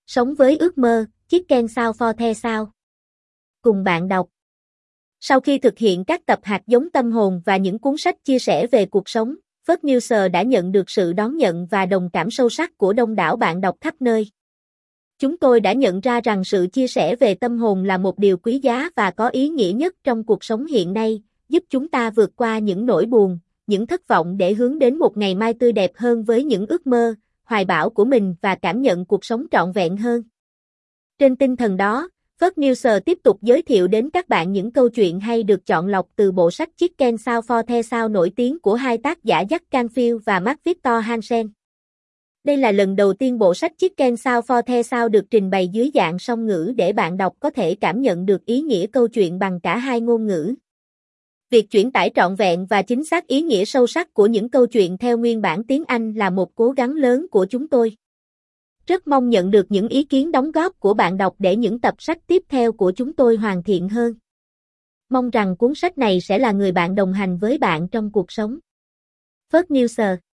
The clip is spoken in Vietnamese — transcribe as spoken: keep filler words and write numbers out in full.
Sống với ước mơ, Chicken South for the South. Cùng bạn đọc. Sau khi thực hiện các tập hạt giống tâm hồn và những cuốn sách chia sẻ về cuộc sống, First Newser đã nhận được sự đón nhận và đồng cảm sâu sắc của đông đảo bạn đọc khắp nơi. Chúng tôi đã nhận ra rằng sự chia sẻ về tâm hồn là một điều quý giá và có ý nghĩa nhất trong cuộc sống hiện nay, giúp chúng ta vượt qua những nỗi buồn, những thất vọng để hướng đến một ngày mai tươi đẹp hơn với những ước mơ, hoài bão của mình và cảm nhận cuộc sống trọn vẹn hơn. Trên tinh thần đó, First Newser tiếp tục giới thiệu đến các bạn những câu chuyện hay được chọn lọc từ bộ sách Chicken South for the South nổi tiếng của hai tác giả Jack Canfield và Mark Victor Hansen. Đây là lần đầu tiên bộ sách Chicken South for the South được trình bày dưới dạng song ngữ để bạn đọc có thể cảm nhận được ý nghĩa câu chuyện bằng cả hai ngôn ngữ. Việc chuyển tải trọn vẹn và chính xác ý nghĩa sâu sắc của những câu chuyện theo nguyên bản tiếng Anh là một cố gắng lớn của chúng tôi. Rất mong nhận được những ý kiến đóng góp của bạn đọc để những tập sách tiếp theo của chúng tôi hoàn thiện hơn. Mong rằng cuốn sách này sẽ là người bạn đồng hành với bạn trong cuộc sống. First Newser.